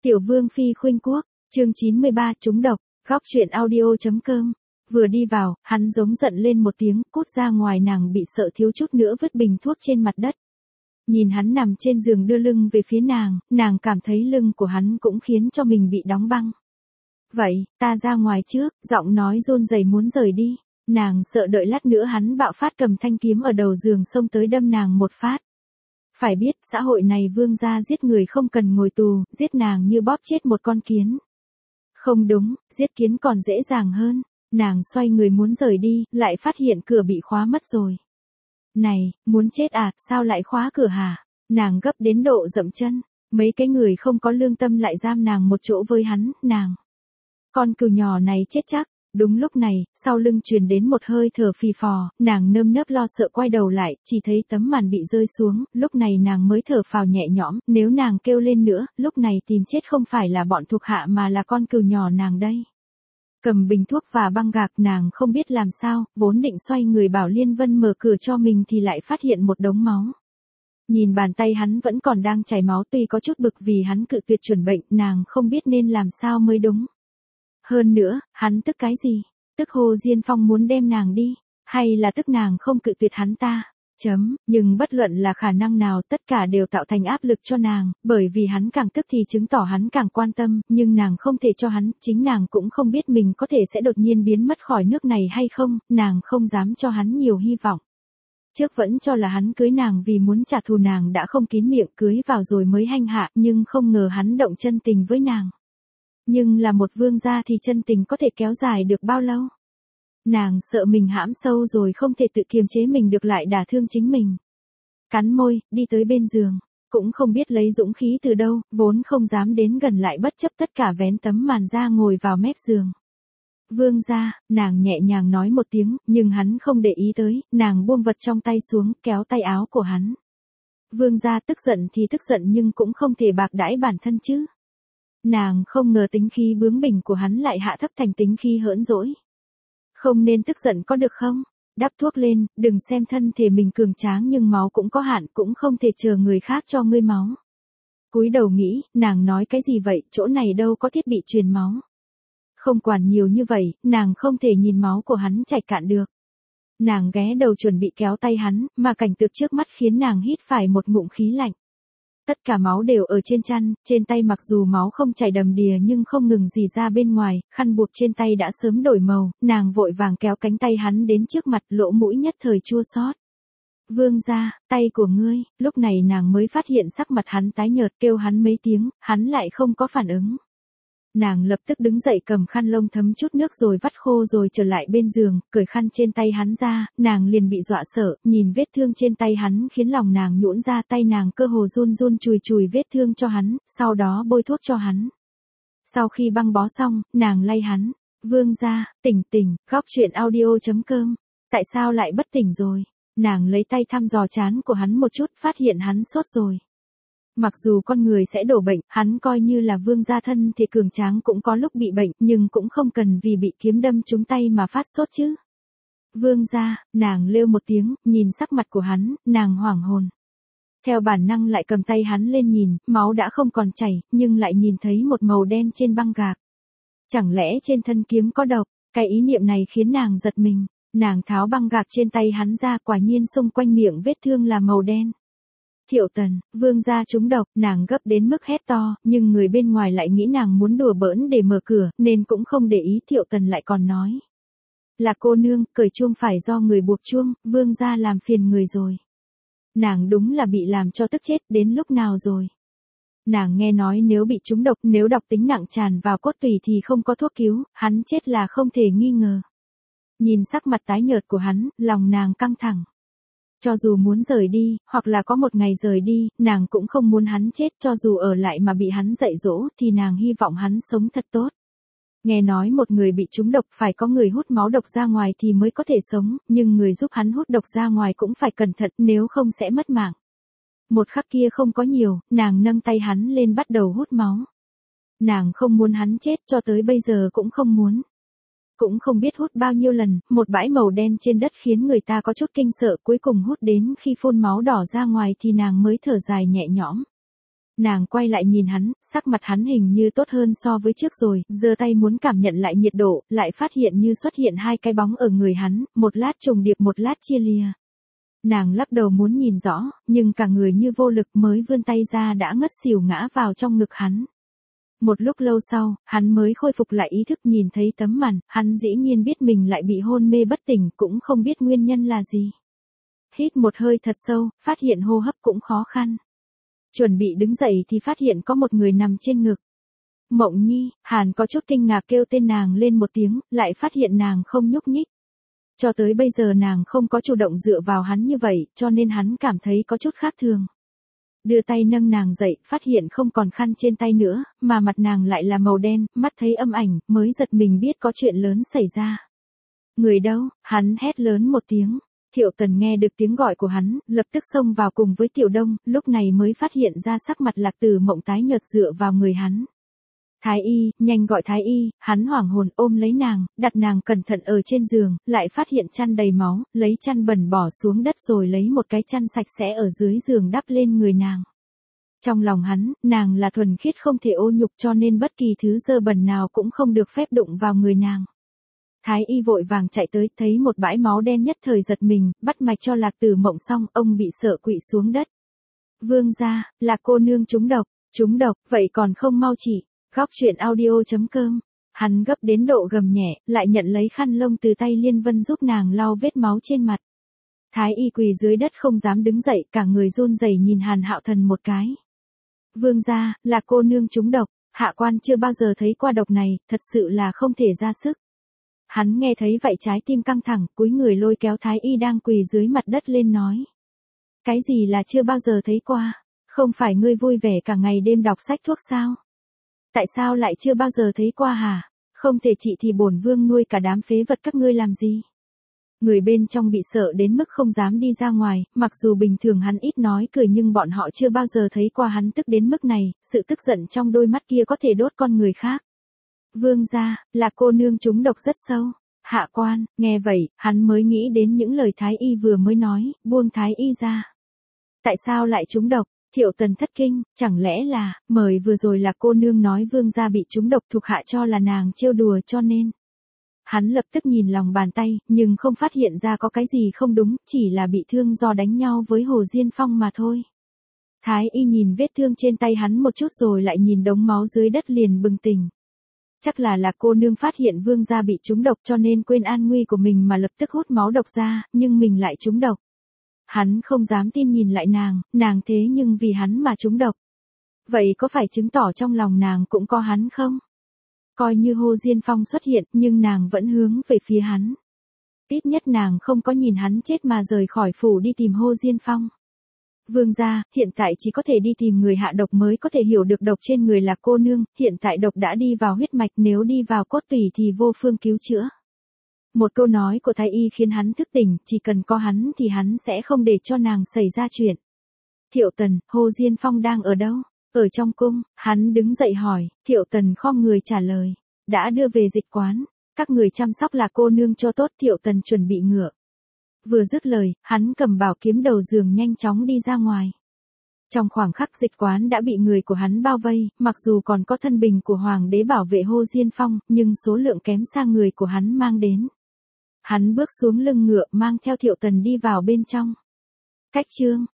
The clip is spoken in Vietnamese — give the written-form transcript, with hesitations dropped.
Tiểu Vương Phi khuynh quốc, chương 93 trúng độc, góc truyện audio.com. Vừa đi vào, hắn giống giận lên một tiếng, cút ra ngoài. Nàng bị sợ thiếu chút nữa vứt bình thuốc trên mặt đất. Nhìn hắn nằm trên giường đưa lưng về phía nàng cảm thấy lưng của hắn cũng khiến cho mình bị đóng băng. Vậy, ta ra ngoài trước, giọng nói run rẩy muốn rời đi. Nàng sợ đợi lát nữa hắn bạo phát cầm thanh kiếm ở đầu giường xông tới đâm nàng một phát. Phải biết, xã hội này vương gia giết người không cần ngồi tù, giết nàng như bóp chết một con kiến. Không đúng, giết kiến còn dễ dàng hơn. Nàng xoay người muốn rời đi, lại phát hiện cửa bị khóa mất rồi. Này, muốn chết à, sao lại khóa cửa hả? Nàng gấp đến độ dậm chân, mấy cái người không có lương tâm lại giam nàng một chỗ với hắn, nàng. Con cừu nhỏ này chết chắc. Đúng lúc này, sau lưng truyền đến một hơi thở phì phò, nàng nơm nớp lo sợ quay đầu lại, chỉ thấy tấm màn bị rơi xuống, lúc này nàng mới thở phào nhẹ nhõm, nếu nàng kêu lên nữa, lúc này tìm chết không phải là bọn thuộc hạ mà là con cừu nhỏ nàng đây. Cầm bình thuốc và băng gạc, nàng không biết làm sao, vốn định xoay người bảo Liên Vân mở cửa cho mình thì lại phát hiện một đống máu. Nhìn bàn tay hắn vẫn còn đang chảy máu, tuy có chút bực vì hắn cự tuyệt chuẩn bệnh, nàng không biết nên làm sao mới đúng. Hơn nữa, hắn tức cái gì? Tức Hồ Diên Phong muốn đem nàng đi, hay là tức nàng không cự tuyệt hắn ta? Nhưng bất luận là khả năng nào tất cả đều tạo thành áp lực cho nàng, bởi vì hắn càng tức thì chứng tỏ hắn càng quan tâm, nhưng nàng không thể cho hắn, chính nàng cũng không biết mình có thể sẽ đột nhiên biến mất khỏi nước này hay không, nàng không dám cho hắn nhiều hy vọng. Trước vẫn cho là hắn cưới nàng vì muốn trả thù, nàng đã không kín miệng cưới vào rồi mới hanh hạ, nhưng không ngờ hắn động chân tình với nàng. Nhưng là một vương gia thì chân tình có thể kéo dài được bao lâu? Nàng sợ mình hãm sâu rồi không thể tự kiềm chế mình được lại đả thương chính mình. Cắn môi, đi tới bên giường, cũng không biết lấy dũng khí từ đâu, vốn không dám đến gần lại bất chấp tất cả vén tấm màn ra ngồi vào mép giường. Vương gia, nàng nhẹ nhàng nói một tiếng, nhưng hắn không để ý tới, nàng buông vật trong tay xuống, kéo tay áo của hắn. Vương gia tức giận thì tức giận nhưng cũng không thể bạc đãi bản thân chứ. Nàng không ngờ tính khí bướng bỉnh của hắn lại hạ thấp thành tính khí hỡn dỗi. Không nên tức giận có được không? Đắp thuốc lên, đừng xem thân thể mình cường tráng nhưng máu cũng có hạn, cũng không thể chờ người khác cho ngươi máu. Cúi đầu nghĩ, nàng nói cái gì vậy, chỗ này đâu có thiết bị truyền máu. Không quản nhiều như vậy, nàng không thể nhìn máu của hắn chảy cạn được. Nàng ghé đầu chuẩn bị kéo tay hắn, mà cảnh tượng trước mắt khiến nàng hít phải một ngụm khí lạnh. Tất cả máu đều ở trên chăn, trên tay mặc dù máu không chảy đầm đìa nhưng không ngừng rỉ ra bên ngoài, khăn buộc trên tay đã sớm đổi màu, nàng vội vàng kéo cánh tay hắn đến trước mặt, lỗ mũi nhất thời chua xót. Vương gia, tay của ngươi, lúc này nàng mới phát hiện sắc mặt hắn tái nhợt, kêu hắn mấy tiếng, hắn lại không có phản ứng. Nàng lập tức đứng dậy cầm khăn lông thấm chút nước rồi vắt khô rồi trở lại bên giường, cởi khăn trên tay hắn ra, nàng liền bị dọa sợ, nhìn vết thương trên tay hắn khiến lòng nàng nhũn ra, tay nàng cơ hồ run run chùi vết thương cho hắn, sau đó bôi thuốc cho hắn. Sau khi băng bó xong, nàng lay hắn, vương gia, tỉnh, góc truyện audio.com, tại sao lại bất tỉnh rồi? Nàng lấy tay thăm dò trán của hắn một chút, phát hiện hắn sốt rồi. Mặc dù con người sẽ đổ bệnh, hắn coi như là vương gia thân thì cường tráng cũng có lúc bị bệnh, nhưng cũng không cần vì bị kiếm đâm trúng tay mà phát sốt chứ. Vương gia, nàng lêu một tiếng, nhìn sắc mặt của hắn, nàng hoảng hồn. Theo bản năng lại cầm tay hắn lên nhìn, máu đã không còn chảy, nhưng lại nhìn thấy một màu đen trên băng gạc. Chẳng lẽ trên thân kiếm có độc? Cái ý niệm này khiến nàng giật mình, nàng tháo băng gạc trên tay hắn ra, quả nhiên xung quanh miệng vết thương là màu đen. Thiệu Tần, vương gia trúng độc, nàng gấp đến mức hét to, nhưng người bên ngoài lại nghĩ nàng muốn đùa bỡn để mở cửa, nên cũng không để ý. Thiệu Tần lại còn nói. Là cô nương, cởi chuông phải do người buộc chuông, vương gia làm phiền người rồi. Nàng đúng là bị làm cho tức chết, đến lúc nào rồi. Nàng nghe nói nếu bị trúng độc, nếu độc tính nặng tràn vào cốt tủy thì không có thuốc cứu, hắn chết là không thể nghi ngờ. Nhìn sắc mặt tái nhợt của hắn, lòng nàng căng thẳng. Cho dù muốn rời đi, hoặc là có một ngày rời đi, nàng cũng không muốn hắn chết, cho dù ở lại mà bị hắn dạy dỗ, thì nàng hy vọng hắn sống thật tốt. Nghe nói một người bị trúng độc phải có người hút máu độc ra ngoài thì mới có thể sống, nhưng người giúp hắn hút độc ra ngoài cũng phải cẩn thận, nếu không sẽ mất mạng. Một khắc kia không có nhiều, nàng nâng tay hắn lên bắt đầu hút máu. Nàng không muốn hắn chết, cho tới bây giờ cũng không muốn. Cũng không biết hút bao nhiêu lần, một bãi màu đen trên đất khiến người ta có chút kinh sợ, cuối cùng hút đến khi phun máu đỏ ra ngoài thì nàng mới thở dài nhẹ nhõm. Nàng quay lại nhìn hắn, sắc mặt hắn hình như tốt hơn so với trước rồi, giơ tay muốn cảm nhận lại nhiệt độ, lại phát hiện như xuất hiện hai cái bóng ở người hắn, một lát trùng điệp một lát chia lìa. Nàng lắc đầu muốn nhìn rõ, nhưng cả người như vô lực mới vươn tay ra đã ngất xỉu ngã vào trong ngực hắn. Một lúc lâu sau, hắn mới khôi phục lại ý thức nhìn thấy tấm màn, hắn dĩ nhiên biết mình lại bị hôn mê bất tỉnh, cũng không biết nguyên nhân là gì. Hít một hơi thật sâu, phát hiện hô hấp cũng khó khăn. Chuẩn bị đứng dậy thì phát hiện có một người nằm trên ngực. Mộng Nhi, Hàn có chút kinh ngạc kêu tên nàng lên một tiếng, lại phát hiện nàng không nhúc nhích. Cho tới bây giờ nàng không có chủ động dựa vào hắn như vậy, cho nên hắn cảm thấy có chút khác thường. Đưa tay nâng nàng dậy, phát hiện không còn khăn trên tay nữa, mà mặt nàng lại là màu đen, mắt thấy âm ảnh, mới giật mình biết có chuyện lớn xảy ra. Người đâu? Hắn hét lớn một tiếng. Thiệu Tần nghe được tiếng gọi của hắn, lập tức xông vào cùng với Tiểu Đông, lúc này mới phát hiện ra sắc mặt Lạc Tử Mộng tái nhợt dựa vào người hắn. Thái y, nhanh gọi thái y, hắn hoảng hồn ôm lấy nàng, đặt nàng cẩn thận ở trên giường, lại phát hiện chăn đầy máu, lấy chăn bẩn bỏ xuống đất rồi lấy một cái chăn sạch sẽ ở dưới giường đắp lên người nàng. Trong lòng hắn, nàng là thuần khiết không thể ô nhục cho nên bất kỳ thứ dơ bẩn nào cũng không được phép đụng vào người nàng. Thái y vội vàng chạy tới, thấy một bãi máu đen nhất thời giật mình, bắt mạch cho Lạc Tử Mộng xong, ông bị sợ quỵ xuống đất. Vương gia, Lạc cô nương trúng độc, vậy còn không mau chỉ. Góc truyện audio.com. Hắn gấp đến độ gầm nhẹ, lại nhận lấy khăn lông từ tay Liên Vân giúp nàng lau vết máu trên mặt. Thái y quỳ dưới đất không dám đứng dậy, cả người run rẩy nhìn Hàn Hạo Thần một cái. Vương gia, Lạc cô nương trúng độc, hạ quan chưa bao giờ thấy qua độc này, thật sự là không thể ra sức. Hắn nghe thấy vậy trái tim căng thẳng, cúi người lôi kéo Thái y đang quỳ dưới mặt đất lên nói. Cái gì là chưa bao giờ thấy qua? Không phải ngươi vui vẻ cả ngày đêm đọc sách thuốc sao? Tại sao lại chưa bao giờ thấy qua hả? Không thể trị thì bổn vương nuôi cả đám phế vật các ngươi làm gì? Người bên trong bị sợ đến mức không dám đi ra ngoài, mặc dù bình thường hắn ít nói cười nhưng bọn họ chưa bao giờ thấy qua hắn tức đến mức này, sự tức giận trong đôi mắt kia có thể đốt con người khác. Vương gia, là cô nương trúng độc rất sâu. Hạ quan, nghe vậy, hắn mới nghĩ đến những lời Thái y vừa mới nói, buông Thái y ra. Tại sao lại trúng độc? Thiệu Tần thất kinh, chẳng lẽ là, mời vừa rồi là cô nương nói vương gia bị trúng độc thuộc hạ cho là nàng trêu đùa cho nên. Hắn lập tức nhìn lòng bàn tay, nhưng không phát hiện ra có cái gì không đúng, chỉ là bị thương do đánh nhau với Hồ Diên Phong mà thôi. Thái y nhìn vết thương trên tay hắn một chút rồi lại nhìn đống máu dưới đất liền bừng tỉnh. Chắc là cô nương phát hiện vương gia bị trúng độc cho nên quên an nguy của mình mà lập tức hút máu độc ra, nhưng mình lại trúng độc. Hắn không dám tin nhìn lại nàng thế nhưng vì hắn mà trúng độc. Vậy có phải chứng tỏ trong lòng nàng cũng có hắn không? Coi như Hồ Diên Phong xuất hiện nhưng nàng vẫn hướng về phía hắn. Ít nhất nàng không có nhìn hắn chết mà rời khỏi phủ đi tìm Hồ Diên Phong. Vương gia, hiện tại chỉ có thể đi tìm người hạ độc mới có thể hiểu được độc trên người là cô nương, hiện tại độc đã đi vào huyết mạch nếu đi vào cốt tủy thì vô phương cứu chữa. Một câu nói của thái y khiến hắn thức tỉnh, chỉ cần có hắn thì hắn sẽ không để cho nàng xảy ra chuyện. Thiệu Tần, Hồ Diên Phong đang ở đâu? Ở trong cung, hắn đứng dậy hỏi, Thiệu Tần khom người trả lời. Đã đưa về dịch quán, các người chăm sóc là cô nương cho tốt. Thiệu Tần chuẩn bị ngựa. Vừa dứt lời, hắn cầm bảo kiếm đầu giường nhanh chóng đi ra ngoài. Trong khoảng khắc dịch quán đã bị người của hắn bao vây, mặc dù còn có thân binh của hoàng đế bảo vệ Hồ Diên Phong, nhưng số lượng kém xa người của hắn mang đến. Hắn bước xuống lưng ngựa mang theo Thiệu Tần đi vào bên trong. Cách chương